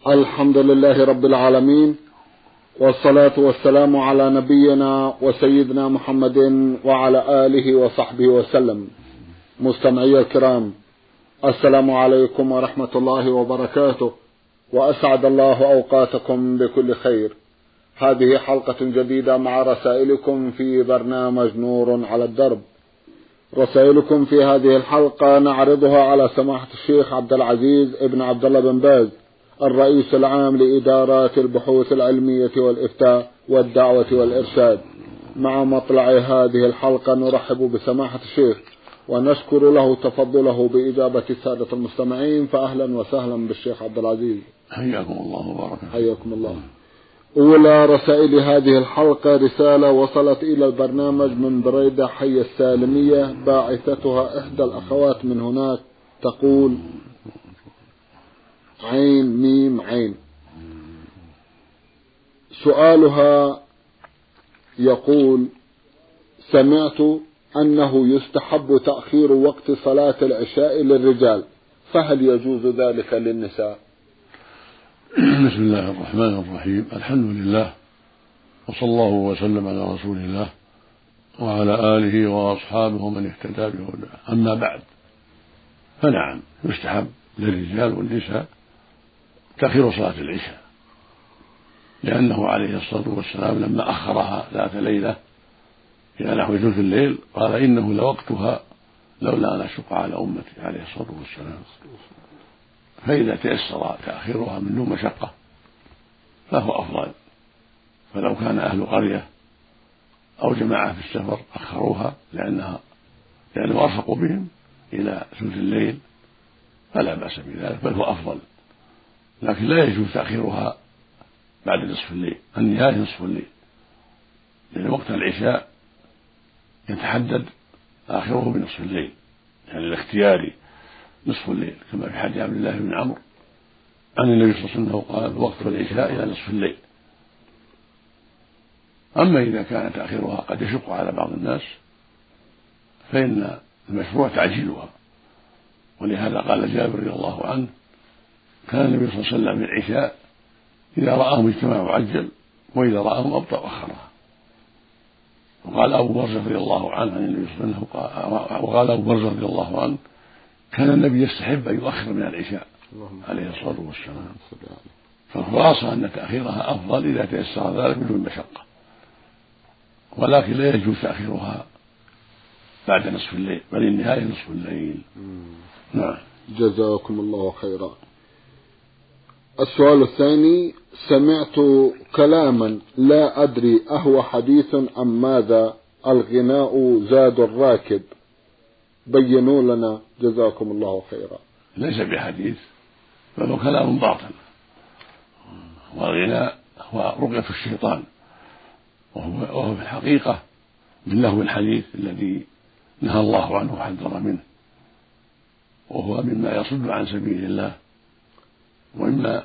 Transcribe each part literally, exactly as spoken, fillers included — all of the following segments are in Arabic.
الحمد لله رب العالمين، والصلاة والسلام على نبينا وسيدنا محمد وعلى آله وصحبه وسلم. مستمعي الكرام، السلام عليكم ورحمة الله وبركاته، وأسعد الله أوقاتكم بكل خير. هذه حلقة جديدة مع رسائلكم في برنامج نور على الدرب. رسائلكم في هذه الحلقة نعرضها على سماحة الشيخ عبد العزيز ابن عبد الله بن باز، الرئيس العام لإدارات البحوث العلمية والإفتاء والدعوة والإرشاد. مع مطلع هذه الحلقة نرحب بسماحة الشيخ ونشكر له تفضله بإجابة السادة المستمعين، فأهلا وسهلا بالشيخ عبد العزيز. حياكم الله وبارك. حياكم الله. أولى رسائل هذه الحلقة رسالة وصلت إلى البرنامج من بريدة حي السالمية، باعثتها إحدى الأخوات من هناك، تقول: عين ميم عين. سؤالها يقول: سمعت أنه يستحب تأخير وقت صلاة العشاء للرجال، فهل يجوز ذلك للنساء؟ بسم الله الرحمن الرحيم، الحمد لله، وصلى الله وسلم على رسول الله وعلى آله وأصحابه ومن اهتدى بهداه. أما بعد، فنعم يستحب للرجال والنساء تأخير صلاة العشاء، لأنه عليه الصلاة والسلام لما أخرها ذات ليلة إلى نحو ثلث الليل قال: إنه لوقتها لولا أن أشق على أمتي، عليه الصلاة والسلام. فإذا تيسر تأخيرها من دون مشقة فهو أفضل. فلو كان أهل قرية أو جماعة في السفر أخروها لأنها لأنه أرفق بهم إلى ثلث الليل فلا بأس بذلك، بل هو أفضل. لكن لا يجوز تأخيرها بعد نصف الليل، النهاية نصف الليل، لأن وقت العشاء يتحدد آخره بنصف الليل، يعني الاختياري نصف الليل، كما في حديث عبد الله بن عمرو عن النبي صلى الله عليه وسلم قال: وقت العشاء إلى نصف الليل. أما إذا كان تأخيرها قد يشق على بعض الناس فإن المشروع تعجيلها، ولهذا قال جابر رضي الله عنه: كان النبي صلى الله عليه وسلم في العشاء إذا رآهم اجتمعوا عجل، وإذا رآهم أبطأ أخرها. وقال أبو برزة رضي الله عنه عن النبي صلى الله عليه وسلم، وقال أبو برزة رضي الله عنه: كان النبي يستحب أن يؤخر من العشاء عليه الصلاة والسلام. فالخلاصة أن تأخيرها أفضل إذا تيسر ذلك بدون مشقة، ولكن لا يجوز تأخيرها بعد نصف الليل، بل النهاية نصف الليل. نعم. جزاكم الله خيرا. السؤال الثاني: سمعت كلاما لا أدري أهو حديث أم ماذا، الغناء زاد الراكب، بينوا لنا جزاكم الله خيرا. ليس بحديث، بل هو كلام باطل، والغناء هو رقية الشيطان، وهو, وهو في الحقيقة من لهو الحديث الذي نهى الله عنه وحذر منه، وهو مما يصد عن سبيل الله، ومما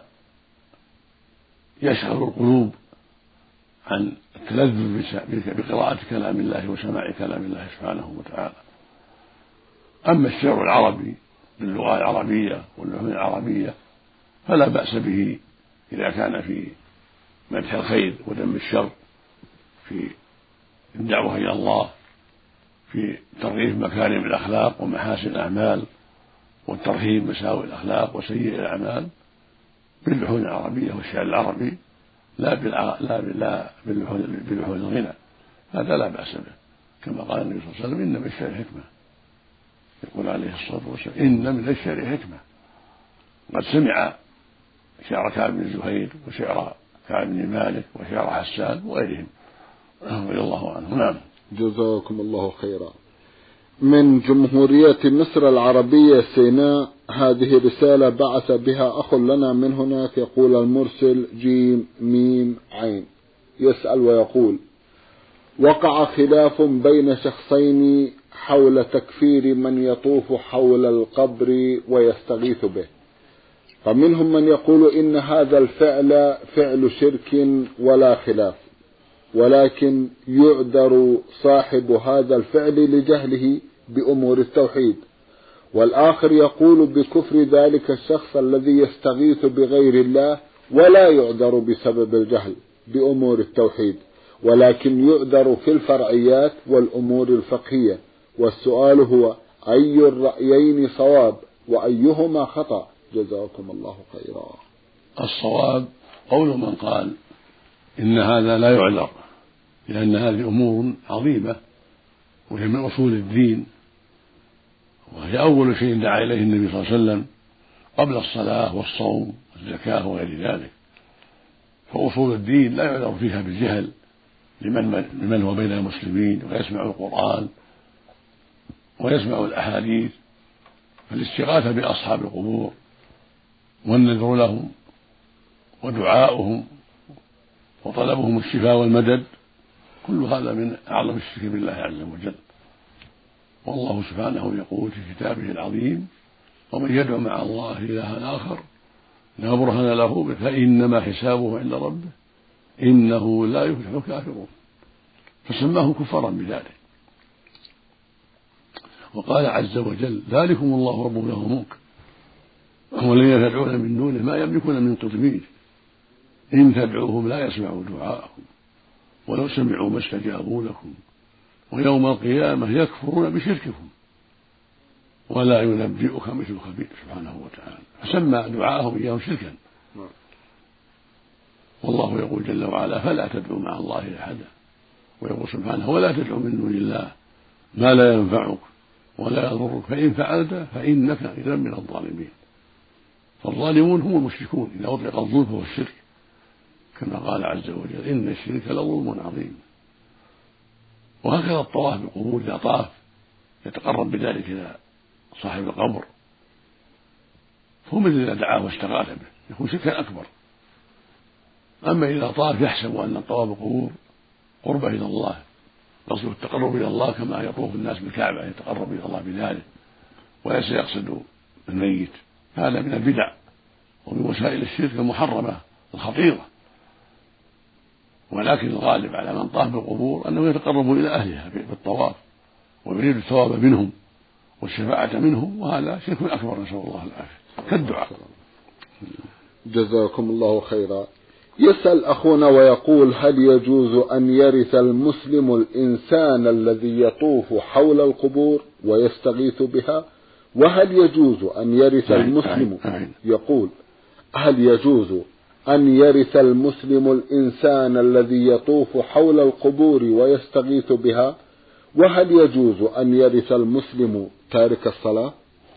يشغل القلوب عن التلذذ بقراءة كلام الله وسماع كلام الله سبحانه وتعالى. أما الشعر العربي باللغة العربية واللحون العربية فلا بأس به إذا كان في مدح الخير وذم الشر، في الدعوة إلى الله، في ترغيب مكارم الأخلاق ومحاسن الأعمال، والترهيب مساوئ الأخلاق وسيئ الأعمال باللحون العربية والشعر العربي، لا بالع... لا لا باللحون باللحون الغنى، هذا لا بأس به، كما قال النبي صلى الله عليه وسلم: إن من الشعر حكمة. يقول عليه الصلاة والسلام: إن من الشعر حكمة. قد سمع شعر كعب بن زهير وشعر كعب بن مالك وشعر حسان وغيرهم رضي الله عنه. نعم. جزاكم الله خيرا. من جمهورية مصر العربية سيناء، هذه رسالة بعث بها أخ لنا من هناك، يقول المرسل جيم ميم عين، يسأل ويقول: وقع خلاف بين شخصين حول تكفير من يطوف حول القبر ويستغيث به، فمنهم من يقول إن هذا الفعل فعل شرك ولا خلاف، ولكن يعذر صاحب هذا الفعل لجهله بأمور التوحيد، والآخر يقول بكفر ذلك الشخص الذي يستغيث بغير الله ولا يعذر بسبب الجهل بأمور التوحيد، ولكن يعذر في الفرعيات والأمور الفقهية. والسؤال هو: أي الرأيين صواب وأيهما خطأ؟ جزاكم الله خيرا. الصواب قول من قال إن هذا لا يعذر، لأن هذه أمور عظيمة وهي من أصول الدين، وهي أول شيء دعا إليه النبي صلى الله عليه وسلم قبل الصلاة والصوم والزكاة وغير ذلك. فأصول الدين لا يعذر فيها بالجهل لمن, لمن هو بين المسلمين ويسمع القرآن ويسمع الأحاديث. فالاستغاثة بأصحاب القبور والنذر لهم ودعاؤهم وطلبهم الشفاء والمدد كل هذا من أعظم الشرك بالله عز وجل. والله سبحانه يقول في كتابه العظيم: ومن يدعو مع الله إلها آخر لا برهان له فإنما حسابه عند ربه إنه لا يفلح الكافرون. فسماه كفارا بذلك. وقال عز وجل: ذلكم الله ربكم له الملك والذين تدعون من دونه ما يملكون من قطمير إن تدعوهم لا يسمعوا دعاءكم ولو سمعوا ما استجابوا لكم ويوم القيامة يكفرون بشرككم ولا ينبئك مثل خبير سبحانه وتعالى. فسمى دعاءهم إياهم شركا. والله يقول جل وعلا: فلا تدعوا مع الله أحدا، ويقول سبحانه: ولا تدعوا من دون الله ما لا ينفعك ولا يضرك فإن فعلت فإنك إذا من الظالمين. فالظالمون هم المشركون إذا أطلق الظلم فهو الشرك، كما قال عز وجل: إن الشرك لظلم عظيم. وهكذا الطواف بالقبور إذا طاف يتقرب بذلك إلى صاحب القبر فهو مثل إذا دعاه واستغاث به، يكون شركا أكبر. أما إذا طاف يحسب أن الطواف بالقبور قربة إلى الله، قصده التقرب إلى الله كما يطوف الناس بالكعبة يتقرب إلى الله بذلك وليس يقصد الميت، هذا من البدع ومن وسائل الشرك المحرمة الخطيرة. ولكن الغالب على من طاف بالقبور أنه يتقرب إلى أهلها بالطواف ويريد الثواب منهم والشفاعة منهم، وهذا شرك أكبر نسأل الله العافية كالدعاء. جزاكم الله خيرا. يسأل أخونا ويقول: هل يجوز أن يرث المسلم الإنسان الذي يطوف حول القبور ويستغيث بها؟ وهل يجوز أن يرث المسلم يقول هل يجوز أن يرث المسلم الإنسان الذي يطوف حول القبور ويستغيث بها؟ وهل يجوز أن يرث المسلم تارك الصلاة؟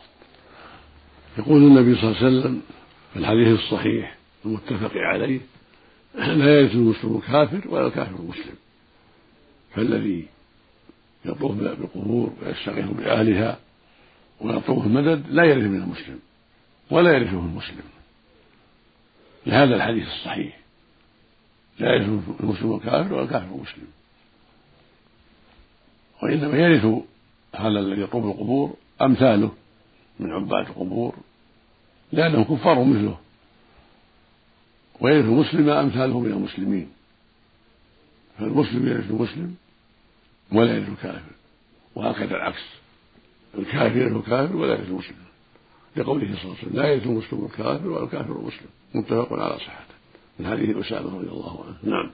يقول النبي صلى الله عليه وسلم في الحديث الصحيح المتفق عليه: لا يرث المسلم الكافر ولا الكافر المسلم. فالذي يطوف بالقبور ويستغيث بأهلها ويطلب المدد لا يرث من المسلم ولا يرثه المسلم، لهذا الحديث الصحيح: لا يرث المسلم الكافر ولا الكافر المسلم. وإنما يرث هذا الذي يطوف القبور أمثاله من عباد القبور لأنهم كفار مثله، ويرث المسلم أمثاله من المسلمين. فالمسلم يرث المسلم ولا يرث الكافر، وهكذا العكس: الكافر يرث الكافر ولا يرث المسلم، لقوله صلى الله عليه وسلم: لا يرث المسلم الكافر ولا الكافر المسلم. متفق على صحته من حديث أسامة رضي الله عنه. نعم.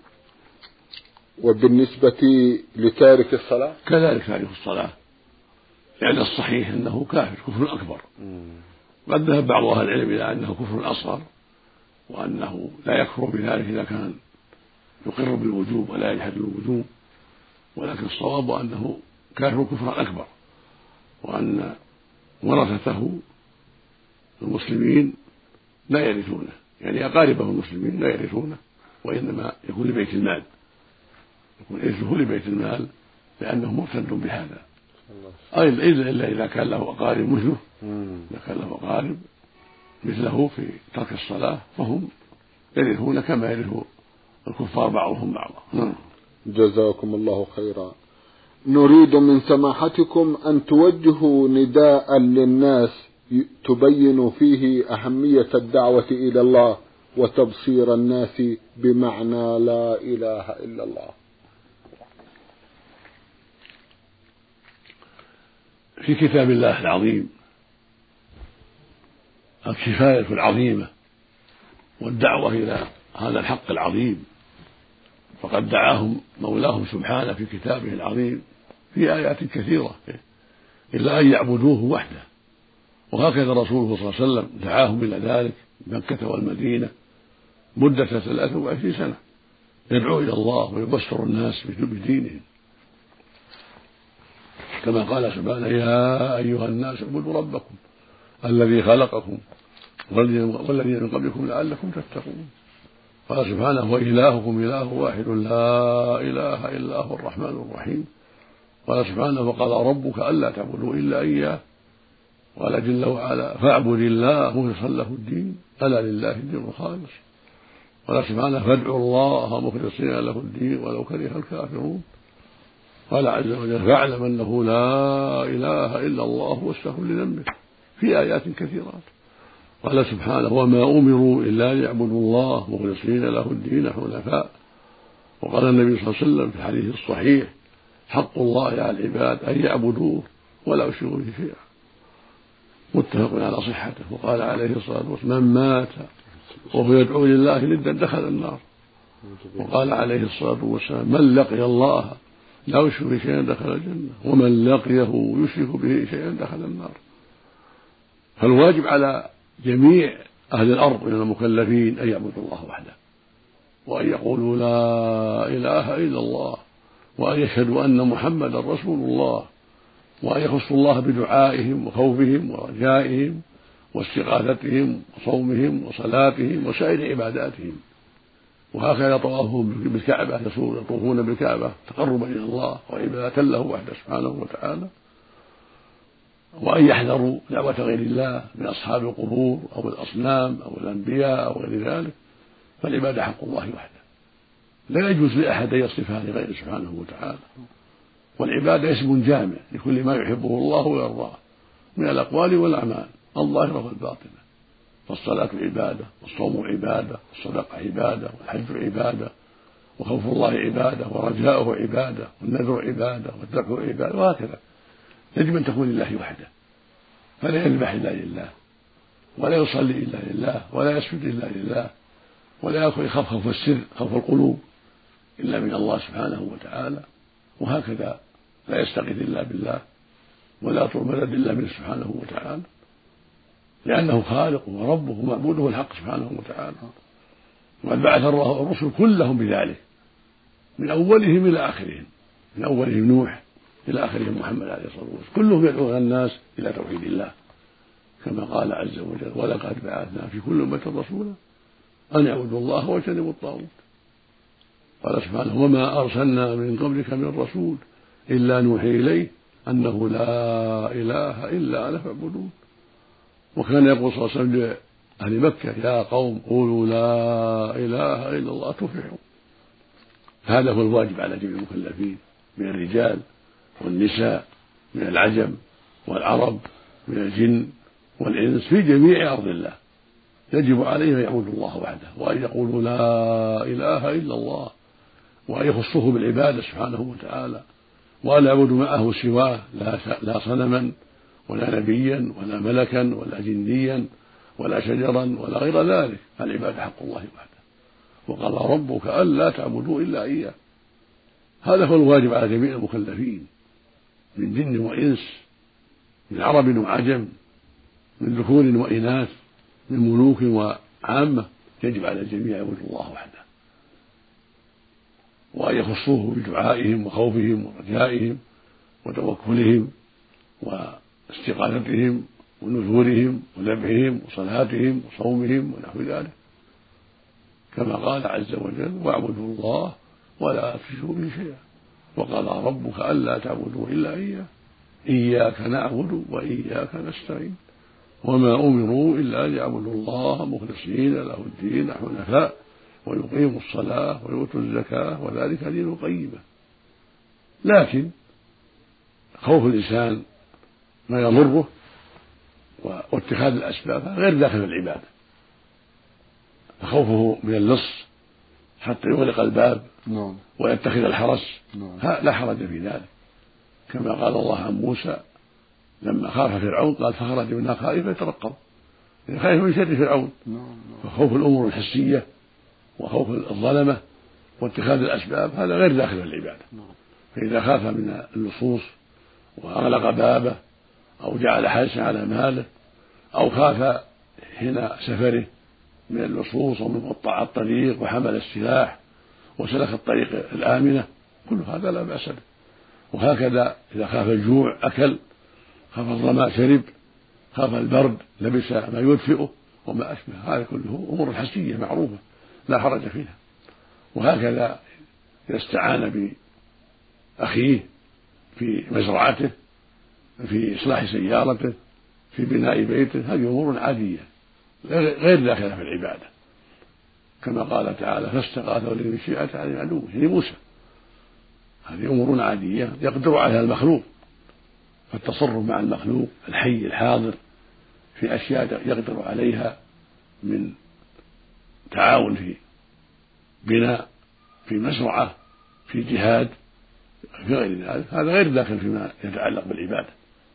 وبالنسبة لتارك الصلاة كذلك تارك الصلاة، لأن الصحيح أنه كافر كفر أكبر. قد ذهب بعض أهل العلم إلى أنه كفر أصغر، وأنه لا يكفر بذلك إذا كان يقر بالوجوب ولا يجحد الوجوب، ولكن الصواب أنه كافر كفرا أكبر، وأن ورثته المسلمين لا يرثونه، يعني أقاربه المسلمين لا يرثونه، وإنما يكون لبيت المال، يكون إرثه لبيت المال لأنه مرتد بهذا. أي إلا إذا كان له أقارب مثله، إذا كان له أقارب مثله في ترك الصلاة فهم يرثون كما يرث الكفار بعضهم بعضا. جزاكم الله خيرا. نريد من سماحتكم أن توجهوا نداء للناس تبين فيه أهمية الدعوة إلى الله وتبصير الناس بمعنى لا إله إلا الله. في كتاب الله العظيم الكفاية العظيمة والدعوة إلى هذا الحق العظيم، فقد دعاهم مولاهم سبحانه في كتابه العظيم في آيات كثيرة إلا أن يعبدوه وحده. وهكذا رسوله صلى الله عليه وسلم دعاهم إلى ذلك مكة والمدينة مدة ثلاثة وعشرين سنة، يدعو إلى الله ويبشر الناس بدينهم، كما قال سبحانه: يا أيها الناس اعبدوا ربكم الذي خلقكم والذين من قبلكم لعلكم تتقون. قال سبحانه: وإلهكم إله واحد لا إله إلا هو الرحمن الرحيم. قال سبحانه: وقضى ربك ألا تعبدوا إلا إياه. قال جل وعلا: فاعبد الله مخلصا له الدين ألا لله الدين الخالص. قال سبحانه: فادعوا الله مخلصين له الدين ولو كره الكافرون. قال عز وجل: فاعلم أنه لا إله إلا الله واستغفر لذنبه في آيات كثيرات. قال سبحانه: وما أمروا إلا ليعبدوا الله مخلصين له الدين حنفاء. وقال النبي صلى الله عليه وسلم في الحديث الصحيح: حق الله على العباد أن يعبدوه ولا يشركوا به شيئا، متفق على صحته. وقال عليه الصلاة والسلام: من مات وهو يدعو لله ندا دخل النار. وقال عليه الصلاة والسلام: من لقي الله لا يشرك به شيئا دخل الجنة، ومن لقيه يشرك به شيئا دخل النار. فالواجب على جميع أهل الأرض من المكلفين أن يعبدوا الله وحده، وأن يقولوا لا إله إلا الله، وأن يشهدوا أن محمدا رسول الله، وأن يخصوا الله بدعائهم وخوفهم ورجائهم واستغاثتهم وصومهم وصلاتهم وسائر عباداتهم. وهكذا طوافهم بالكعبة، يطوفون بالكعبة تقربا إلى الله وعبادة له وحده سبحانه وتعالى. وأن يحذروا دعوة غير الله من أصحاب القبور أو الأصنام أو الأنبياء أو غير ذلك، فالعبادة حق الله وحده، لا يجوز لأحد أن يصرفها لغيره سبحانه وتعالى. والعبادة اسم جامع لكل ما يحبه الله ويرضاه من الأقوال والأعمال الظاهرة والباطنة. فالصلاة عبادة، والصوم عبادة، والصدقة عبادة، والحج عبادة، وخوف الله عبادة، ورجاؤه عبادة، والنذر عبادة، والذبح عبادة، وهكذا. يجب أن تكون لله وحده، فلا يذبح إلا لله، ولا يصلي إلا لله، ولا يسجد إلا لله، ولا يخاف خوف السر خوف القلوب إلا من الله سبحانه وتعالى. وهكذا لا يستغيث إلا بالله، ولا يطلب مدد إلا منه سبحانه وتعالى، لأنه خالق وربه ومعبوده الحق سبحانه وتعالى. وقد بعث الله الرسل كلهم بذلك، من أولهم إلى آخرهم، من أولهم نوح إلى آخرهم محمد عليه الصلاة والسلام، كلهم يدعون الناس إلى توحيد الله، كما قال عز وجل: ولقد بعثنا في كل أمة رسولا أن اعبدوا الله واجتنبوا الطاغوت. قال سبحانه: وما أرسلنا من قبلك من رسول إلا نوحي إليه أنه لا إله إلا أنا فاعبدون. وكان يقول صلى الله عليه وسلم لأهل مكة: يا قوم قولوا لا إله إلا الله تفلحون. هذا هو الواجب على جميع المكلفين من الرجال والنساء، من العجم والعرب، من الجن والإنس، في جميع أرض الله. يجب عليهم أن يعبدوا الله وحده، وأن يقولوا لا إله إلا الله، وأن يخصوه بالعبادة سبحانه وتعالى، وأن يعبدوا معه سواه، لا صنما ولا نبيا ولا ملكا ولا جنيا ولا شجرا ولا غير ذلك. العبادة حق الله وحده. وقال ربك ألا تعبدوا إلا إياه. هذا هو الواجب على جميع المكلفين من جن وإنس، من عرب وعجم، من ذكور وإناث، من ملوك وعامة. يجب على الجميع يعبدوا الله وحده، وأن يخصوه بدعائهم وخوفهم ورجائهم وتوكلهم واستغاثتهم ونذورهم وذبحهم وصلاتهم وصومهم ونحو ذلك، كما قال عز وجل: واعبدوا الله ولا تشركوا به شيئا وقال ربك ألا تعبدوا إلا إياه إياك نعبد وإياك نستعين وما أمروا إلا ليعبدوا الله مخلصين له الدين حنفاء ويقيموا الصلاة ويؤتوا الزكاة وذلك دين القيمة. لكن خوف الإنسان ما يضره واتخاذ الأسباب غير داخل العبادة، فخوفه من اللص حتى يغلق الباب ويتخذ الحرس لا حرج في ذلك، كما قال الله عن موسى لما خاف فرعون قال: فخرج منها خائفا يترقب خايف من شر فرعون. فخوف الأمور الحسية وخوف الظلمة واتخاذ الأسباب هذا غير داخل في العبادة. فإذا خاف من اللصوص وأغلق بابه أو جعل حارسا على ماله أو خاف هنا سفره من اللصوص ومن قطاع الطريق وحمل السلاح وسلك الطريق الآمنة، كل هذا لا بأس به. وهكذا إذا خاف الجوع أكل، خاف الظمأ شرب، خاف البرد لبس ما يدفئه وما أشبه، هذا كله أمور حسية معروفة لا حرج فيها. وهكذا إذا استعان بأخيه في مزرعته، في إصلاح سيارته، في بناء بيته، هذه أمور عادية غير داخلة في العبادة، كما قال تعالى فاستغاثه الذي من شيعته على عدوه يعني موسى. هذه أمور عادية يقدر عليها المخلوق، فالتصرف مع المخلوق الحي الحاضر في أشياء يقدر عليها من تعاون في بناء، في مزرعة، في جهاد، في غير ذلك، هذا غير داخل فيما يتعلق بالعبادة.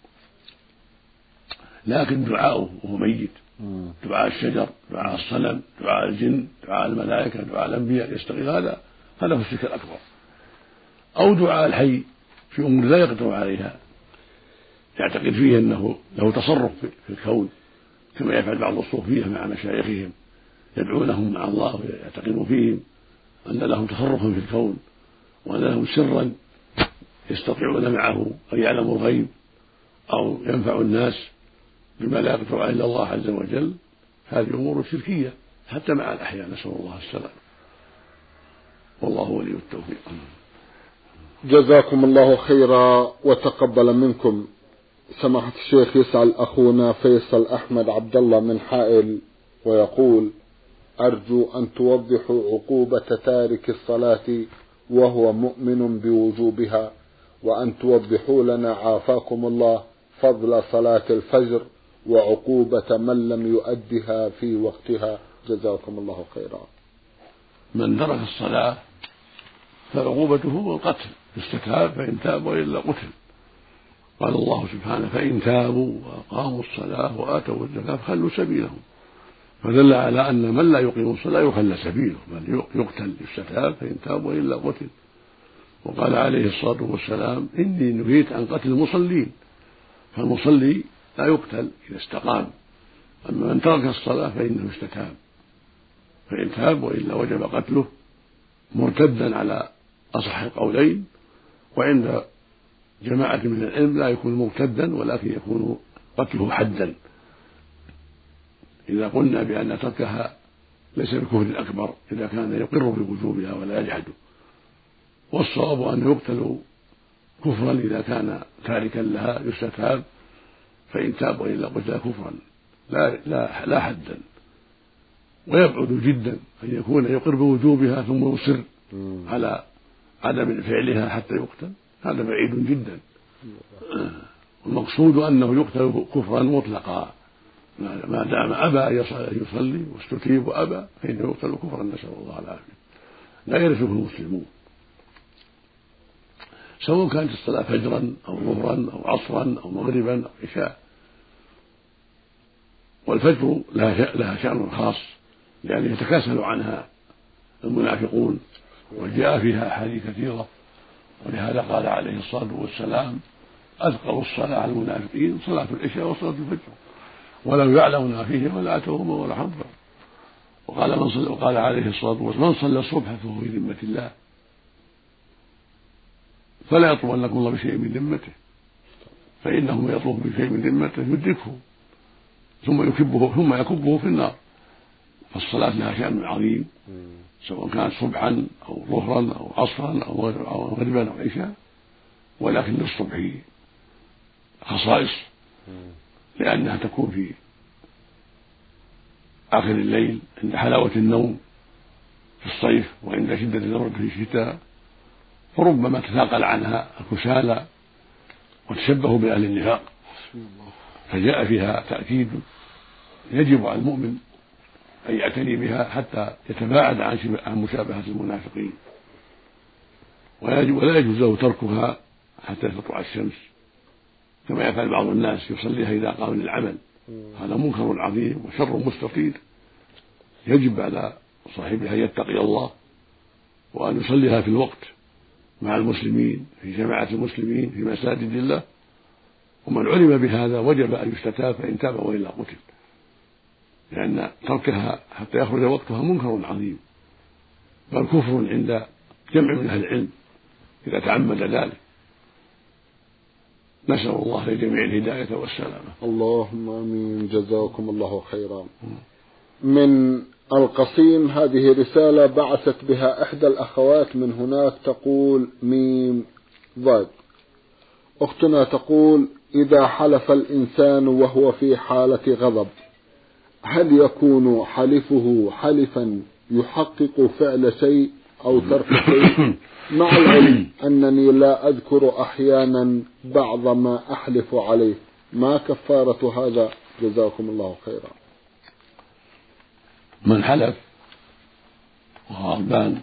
لكن دعاؤه وهو ميت، دعاء الشجر، دعاء الصنم، دعاء الجن، دعاء الملائكة، دعاء الأنبياء يستغيث، هذا هذا هو الشرك الأكبر. أو دعاء الحي في أمور لا يقدر عليها، يعتقد فيه أنه له تصرف في الكون، كما يفعل بعض الصوفية مع مشايخهم يدعونهم مع الله ويعتقدون فيهم أن لهم تصرفا في الكون وأن لهم سرا يستطيعون معه أن يعلموا الغيب أو ينفع الناس بما لا يقدر عليه إلا الله عز وجل. هذه أمور شركية حتى مع الأحياء، نسأل الله السلام، والله ولي التوفيق. جزاكم الله خيرا وتقبل منكم. سماحة الشيخ، يسأل أخونا فيصل أحمد عبد الله من حائل ويقول: أرجو أن توضحوا عقوبة تارك الصلاة وهو مؤمن بوجوبها، وأن توضحوا لنا عافاكم الله فضل صلاة الفجر وعقوبة من لم يؤدها في وقتها، جزاكم الله خيرا. من ترك الصلاة فعقوبته القتل، يستتاب فإن تاب وإلا قتل. قال الله سبحانه: فإن تابوا وأقاموا الصلاة وآتوا الزكاة فخلوا سبيلهم. فدل على أن من لا يقيم الصلاة يخلى سبيله، بل يقتل يستتاب فإن تاب وإلا قتل. وقال عليه الصلاة والسلام: إني نهيت عن قتل المصلين. فالمصلي لا يقتل إذا استقام، أما من ترك الصلاة فإنه يستتاب، فإن تاب وإلا وجب قتله مرتدا على أصح القولين. وعند جماعة من العلم لا يكون مرتدا ولكن يكون قتله حدا إذا قلنا بأن تركها ليس بكفر أكبر إذا كان يقر بوجوبها ولا يجحده. والصواب أن يقتل كفرا إذا كان تاركا لها يستتاب، فإن تاب وإلا قتل كفرا لا, لا, لا حدا. ويبعد جدا أن يكون يقر بوجوبها ثم يصر على عدم فعلها حتى يقتل، هذا بعيد جدا. المقصود أنه يقتل كفرا مطلقا ما دام أبى أن يصلي واستتيب وأبى فإنه يقتل كفرا، نسأل الله العافية، لا يرثه المسلمون، سواء كانت الصلاة فجرا أو ظهرا أو عصرا أو مغربا أو عشاء. والفجر لها شأن خاص لأن يتكاسل عنها المنافقون وجاء فيها أحاديث كثيرة، ولهذا قال عليه الصلاة والسلام: أثقل الصلاة على المنافقين صلاة العشاء وصلاة الفجر ولو يعلمون فيه ولا أتوهما ولا حظا. وقال من صلى وقال عليه الصلاة والسلام: من صلى الصبح فهو في ذمة الله فلا يطلبنكم الله بشيء من ذمته، فإنه من يطلب بشيء من ذمته يدركه ثم يكبه ثم يكبه في النار. فالصلاة لها شأن عظيم سواء كانت صبحا أو ظهرا أو عصرا أو مغربا أو عشاء، ولكن للصبح خصائص لأنها تكون في آخر الليل عند حلاوة النوم في الصيف وعند شدة البرد في الشتاء، فربما تثاقل عنها الكسالى وتشبهوا بأهل النفاق، فجاء فيها تأكيد يجب على المؤمن أن يعتني بها حتى يتباعد عن مشابهة المنافقين، ولا يجوز له تركها حتى تطلع الشمس كما يفعل بعض الناس يصليها إذا قام للعمل هذا منكر عظيم وشر مستطير، يجب على صاحبها أن يتقي الله وأن يصليها في الوقت مع المسلمين في جماعة المسلمين في مساجد الله، ومن علم بهذا وجب أن يستتاب، فإن تاب وإلا قتل، لأن تركها حتى يخرج وقتها منكر عظيم، بل كفر عند جمع من أهل العلم إذا تعمد ذلك. نسأل الله لجميع الهداية والسلامة. اللهم آمين. جزاكم الله خيرا. من القصيم هذه رسالة بعثت بها إحدى الأخوات من هناك، تقول ميم ضاد. أختنا تقول: إذا حلف الإنسان وهو في حالة غضب هل يكون حلفه حلفا يحقق فعل شيء أو ترك شيء، مع العلم أنني لا أذكر أحيانا بعض ما أحلف عليه، ما كفارة هذا؟ جزاكم الله خيرا. من حلف وهو غضبان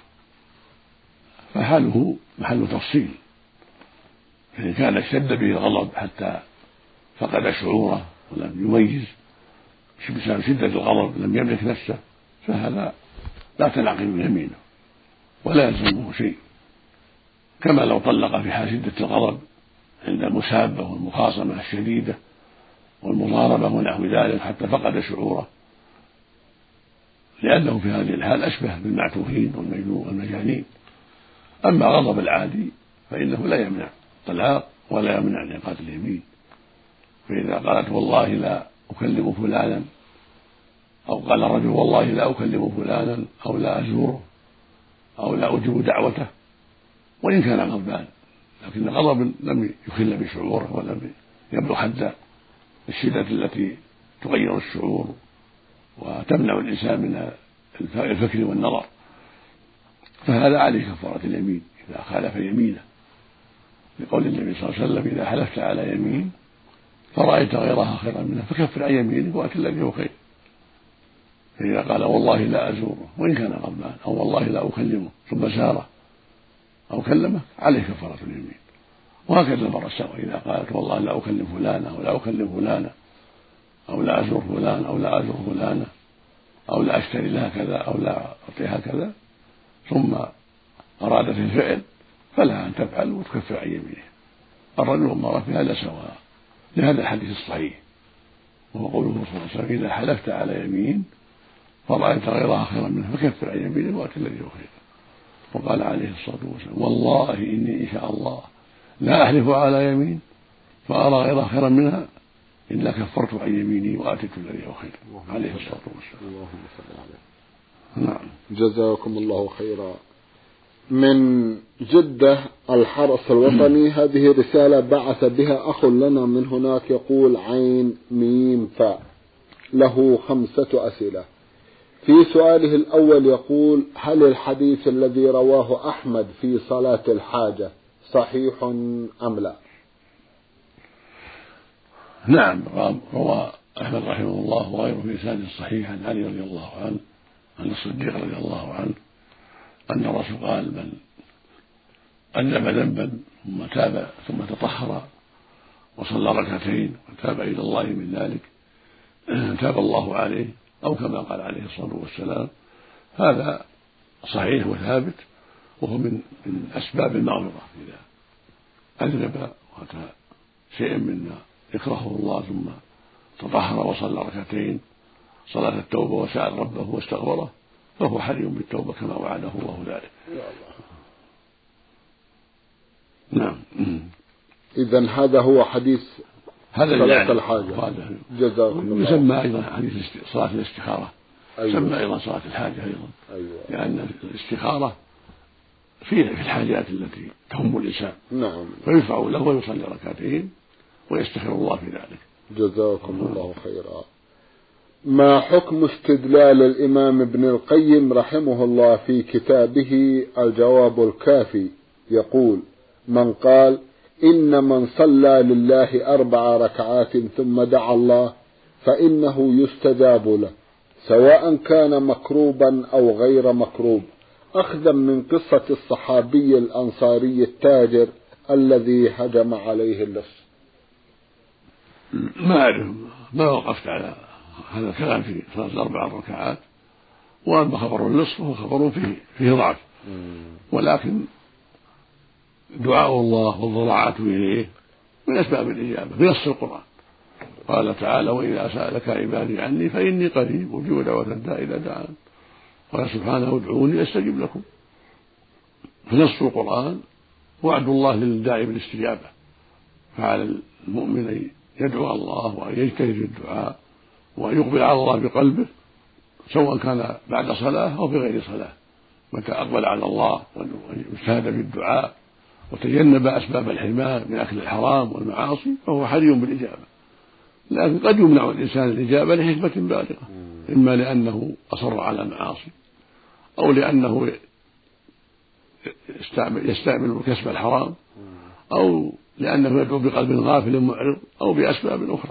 فحاله محل تفصيل، فإن كان اشتد به الغضب حتى فقد شعوره ولم يميز بسبب شدة الغضب لم يملك نفسه، فهذا لا تنعقد يمينه ولا يلزمه شيء، كما لو طلق في حال شدة الغضب عند المسابة والمخاصمة الشديدة والمضاربة ونحو ذلك حتى فقد شعوره، لأنه في هذه الحال أشبه بالمعتوهين والمجانين. أما غضب العادي فإنه لا يمنع الطلاق ولا يمنع انعقاد اليمين، فإذا قالت والله لا أكلم فلانا، أو قال الرجل والله لا أكلم فلانا أو لا أزوره أو لا أجيب دعوته، وإن كان غضبان، لكن غضب لم يخل بشعوره ولم يبلغ حد الشدة التي تغير الشعور وتمنع الإنسان من الفكر والنظر، فهذا عليه كفارة اليمين إذا خالف يمينه، لقول النبي صلى الله عليه وسلم: إذا حلفت على يمين فرأيت غيرها خيرا منها فكفر عن يمينك وأت الذي هو خير. فإذا قال والله لا أزوره وإن كان غضبان، أو والله لا أكلمه ثم زاره أو كلمه، عليه كفارة اليمين. وهكذا المرأة سواء، إذا قالت والله لا أكلم فلانا أو لا أكلم فلانا أو لا أزور فلان أو لا أزور فلانة أو لا أشتري لها كذا أو لا أعطيها كذا، ثم أرادت الفعل، فلها أن تفعل وتكفر عن يمينه. الرجل والمرأة في هذا سواء، لهذا الحديث الصحيح، وهو قوله صلى الله عليه وسلم: إذا حلفت على يمين فرأيت غيرها خيرا منها فكفر عن يمينك وأت الذي هو خير. وقال عليه الصلاة والسلام: والله إني إن شاء الله لا أحلف على يمين فأرى غيرها خيرا منها إلا كفرت عن يميني وآتيت الذي هو خير. عليه الصلاة والسلام. اللهم صل عليه. نعم. جزاكم الله خيرا. من جدة الحرس الوطني هذه رسالة بعث بها أخ لنا من هناك، يقول عين ميم فاء، له خمسة أسئلة. في سؤاله الأول يقول: هل الحديث الذي رواه أحمد في صلاة الحاجة صحيح أم لا؟ نعم، روى أحمد رحمه الله وغيره في إسناد صحيح عن علي رضي الله عنه عن الصديق رضي الله عنه أن الرسول قال: من أذنب ذنبا ثم تاب ثم تطهر وصلى ركعتين وتاب إلى الله من ذلك تاب الله عليه، أو كما قال عليه الصلاة والسلام. هذا صحيح وثابت، وهو من من أسباب المغفرة إذا أذنب وأتى شيء مما يكرهه الله ثم تطهر وصلى ركعتين صلاة التوبة وسأل ربه واستغفره، فهو حري بالتوبة كما وعده الله ذلك. نعم. إذن هذا هو حديث هذا صلاة الحاجة. جزاكم الله. يسمى أيضا حديث صلاة الاستخارة. أيوة. يسمى أيضا صلاة الحاجة أيضا. أيوة. لأن الاستخارة في في الحاجات التي تهم الإنسان. نعم. فيشرع له ويصلي ركعتين ويستخير الله في ذلك. جزاكم الله خيرا. ما حكم استدلال الإمام ابن القيم رحمه الله في كتابه الجواب الكافي؟ يقول: من قال إن من صلى لله أربع ركعات ثم دعا الله فإنه يستجاب له سواء كان مكروبا أو غير مكروب، أخذا من قصة الصحابي الأنصاري التاجر الذي هجم عليه اللص. ما أعرف ما وقفت على هذا الكلام في صلاة الأربع ركعات، وأما خبر النصف فهو خبر فيه فيه ضعف، ولكن دعاء الله والضراعة إليه من أسباب الإجابة بنص القرآن. قال تعالى: وإذا سألك عبادي عني فإني قريب أجيب دعوة الداعي إذا دعان. قال سبحانه: ادعوني أستجب لكم. فنص القرآن وعد الله للداعي بالاستجابة، فعلى المؤمن أن يدعو الله وأن يجتهد في الدعاء وأن يقبل على الله بقلبه، سواء كان بعد صلاة أو في غير صلاة. متى أقبل على الله واجتهد في الدعاء وتجنب أسباب الحرمان من أكل الحرام والمعاصي فهو حري بالإجابة. لكن قد يمنع الإنسان الإجابة لحكمة بالغة، إما لأنه أصر على المعاصي، أو لأنه يستعمل كسب الحرام، أو لأنه يدعو بقلب غافل معرض، أو بأسباب أخرى.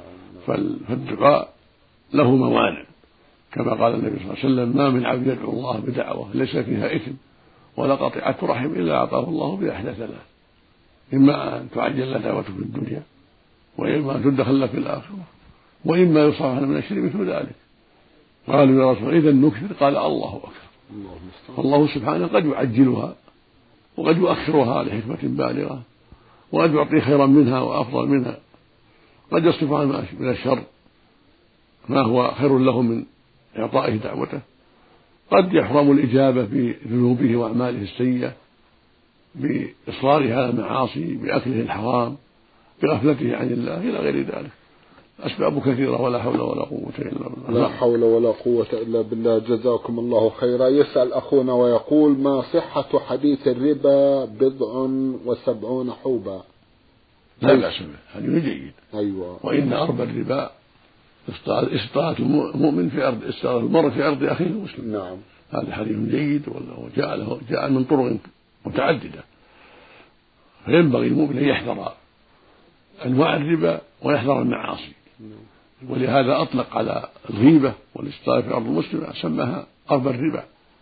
فالدعاء له موانع، كما قال النبي صلى الله عليه وسلم: ما من عبد يدعو الله بدعوة ليس فيها إثم ولا قطيعة رحم إلا أعطاه الله بإحدى ثلاث: إما أن تعجل له دعوته في الدنيا، وإما أن تدخل له في الآخرة، وإما يصرف عنه من الشر مثل ذلك. قالوا: يا رسول الله إذا نكثر؟ قال: الله أكبر. فالله سبحانه قد يعجلها وقد يؤخرها لحكمة بالغة، وقد يعطي خيرا منها وأفضل منها، قد يصرف عنه من الشر ما هو خير له من إعطائه دعوته، قد يحرم الإجابة بذنوبه وأعماله السيئة، بإصراره على المعاصي، بأكله الحرام، بغفلته عن الله، إلى غير ذلك. أسباب كثيرة، ولا حول ولا قوة إلا بالله. لا حول ولا قوة إلا بالله. جزاكم الله خيرا. يسأل أخونا ويقول: ما صحة حديث الربا بضع وسبعون حوبا؟ لا بأس به، حديث جيد. أيوة. وإن أربى الربا استطاعة المؤمن في أرض استطاعة المرء في أرض أخيه المسلم. نعم. هذا حديث جيد، وجاء له جاء من طرق متعددة، فينبغي المؤمن أن يحذر أنواع الربا ويحذر المعاصي. ولهذا أطلق على الغيبة والاستطاعة في أرض المسلم سماها أربى الربا،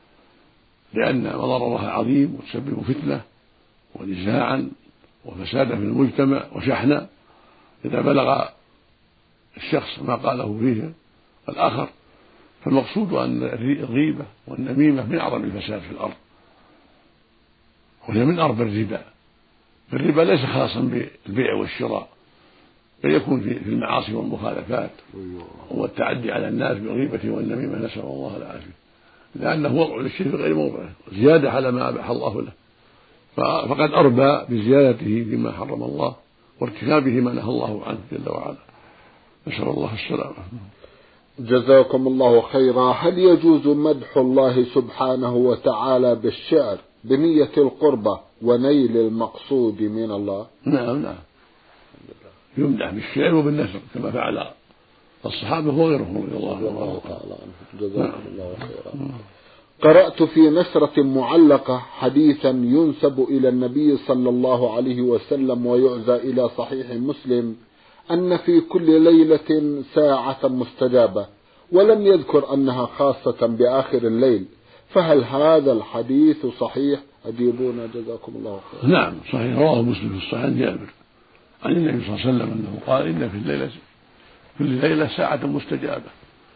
لأن مضررها عظيم وتسبب فتنة ونزاعا وفسادا في المجتمع وشحنا إذا بلغ الشخص ما قاله فيه الآخر. فالمقصود أن الغيبة والنميمة من أعظم الفساد في الأرض، وهي من أربى الربا. الربا ليس خاصا بالبيع والشراء، بل يكون في المعاصي والمخالفات والتعدي على الناس بالغيبة والنميمة، نسأل الله العافية، لأنه وضع للشيء في غير موضعه، زيادة على ما أباح الله له، فقد أربى بزيادته فيما حرم الله وارتكابه ما نهى الله عنه جل وعلا، نسأل الله السلامة. جزاكم الله خيرا. هل يجوز مدح الله سبحانه وتعالى بالشعر بنية القربة ونيل المقصود من الله؟ نعم نعم، يمدح بالشعر وبالنثر كما فعل الصحابة وغيرهم رضي الله تعالى عنهم. جزاكم الله خيرا. قرأت في نشرة معلقة حديثا ينسب إلى النبي صلى الله عليه وسلم ويعزى إلى صحيح مسلم أن في كل ليلة ساعة مستجابة، ولم يذكر أنها خاصة بآخر الليل، فهل هذا الحديث صحيح؟ أجيبونا جزاكم الله خيرا. نعم صحيح، رواه مسلم في الصحيح جابر عن النبي صلى الله عليه وسلم أنه قال: إن في الليلة كل ليلة ساعة مستجابة،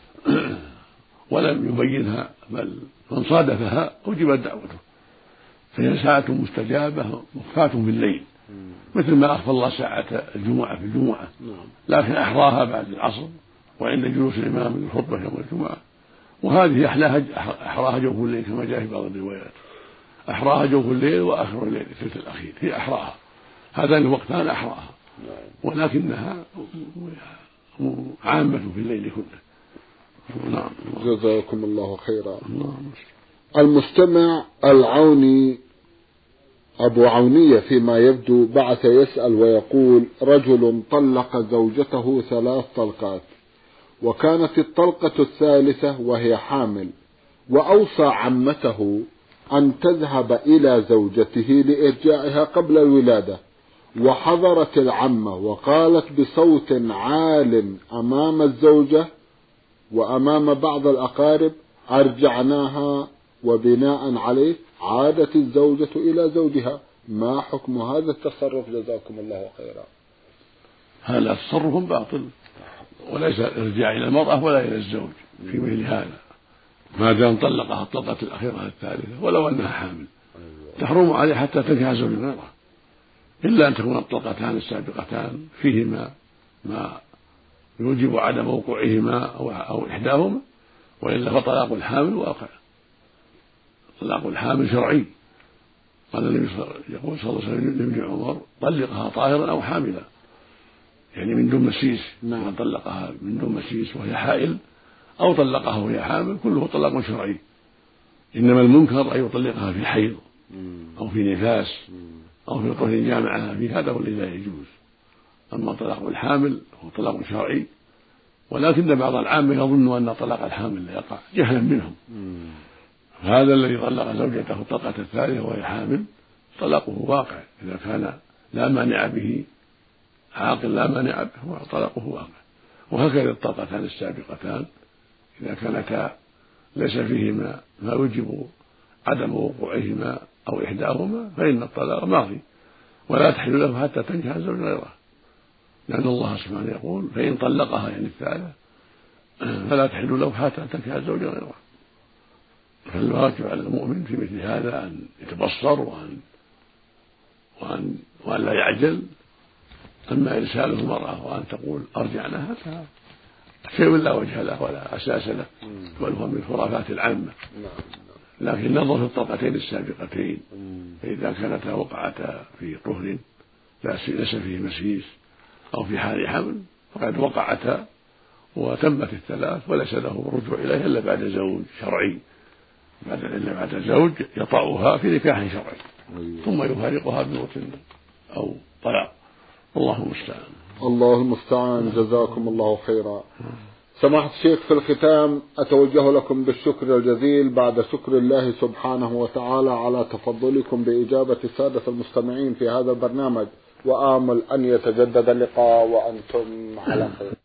ولم يبينها، بل من صادفها أجيبت دعوته، فهي ساعة مستجابة مخفاة في الليل، مثل ما أخفى الله ساعة الجمعة في الجمعة، لكن أحراها بعد العصر وعند جلوس الإمام للخطبة يوم الجمعة. وهذه أحلاها أحراها جوف الليل كما جاء في بعض الروايات، أحراها جوف الليل وآخر الليل الثلث الأخير هي أحراها، هذان الوقتان أحراها، ولكنها عامة في الليل كله. نعم. جزاكم الله خيرا. المستمع العوني أبو عونية فيما يبدو بعث يسأل ويقول: رجل طلق زوجته ثلاث طلقات، وكانت الطلقة الثالثة وهي حامل، وأوصى عمته أن تذهب إلى زوجته لإرجاعها قبل الولادة، وحضرت العمة وقالت بصوت عال أمام الزوجة وأمام بعض الأقارب: أرجعناها، وبناء عليه عادت الزوجة إلى زوجها. ما حكم هذا التصرف؟ جزاكم الله خيرا. هذا تصرف باطل وليس الارجاع إلى المرأة ولا إلى الزوج في مثل هذا، ما دام طلقها الطلقة الأخيرة الثالثة ولو أنها حامل تحرم عليه حتى تنكح زوج غيره، إلا أن تكون الطلقتان السابقتان فيهما ما يوجب عدم وقوعهما أو إحداهما، وإلا فطلاق الحامل واقع. طلاق الحامل شرعي، قال النبي يقول صلى الله عليه وسلم لابن عمر طلقها طاهرا أو حاملا، يعني من دون مسيس. من طلقها من دون مسيس وهي حائل أو طلقها وهي حامل كله طلاق شرعي. إنما المنكر أن يطلقها في حيض أو في نفاس أو في طهر جامعها، في هذا هو الذي لا يجوز. أما طلاق الحامل هو طلاق شرعي، ولكن بعض العامة يظن أن طلاق الحامل لا يقع جهلا منهم. هذا الذي طلق زوجته الطلقة الثالثة وهي حامل طلاقه واقع إذا كان لا مانع به، عاقل لا مانع به طلاقه واقع. وهكذا الطلقتان السابقتان إذا كانتا ليس فيهما ما يوجب عدم وقوعهما أو إحداهما فإن الطلاق ماضي ولا تحل له حتى تنكح زوج غيره، لأن الله سبحانه يقول فإن طلقها يعني الثالثة فلا تحل له حتى تنكح زوج غيره. فالواجب على المؤمن في مثل هذا أن يتبصر وأن وأن وأن لا يعجل. أما إرسال المرأة وأن تقول أرجعناها فشيء لا وجه له ولا أساس له، بل هو من الخرافات العامة. لكن نظر في الطلقتين السابقتين، فإذا كانتا وقعتا في طهر ليس فيه مسيس أو في حال حمل فقد وقعتا وتمت الثلاث وليس له الرجوع إليها إلا بعد زوج شرعي، بعد إلا بعد زوج يطأها في نكاح شرعي ثم يفارقها بموت أو طلاق. الله المستعان. الله المستعان. جزاكم الله خيرا. سماحة الشيخ، في الختام أتوجه لكم بالشكر الجزيل بعد شكر الله سبحانه وتعالى على تفضلكم بإجابة السادة المستمعين في هذا البرنامج، وآمل أن يتجدد اللقاء وأنتم على خير.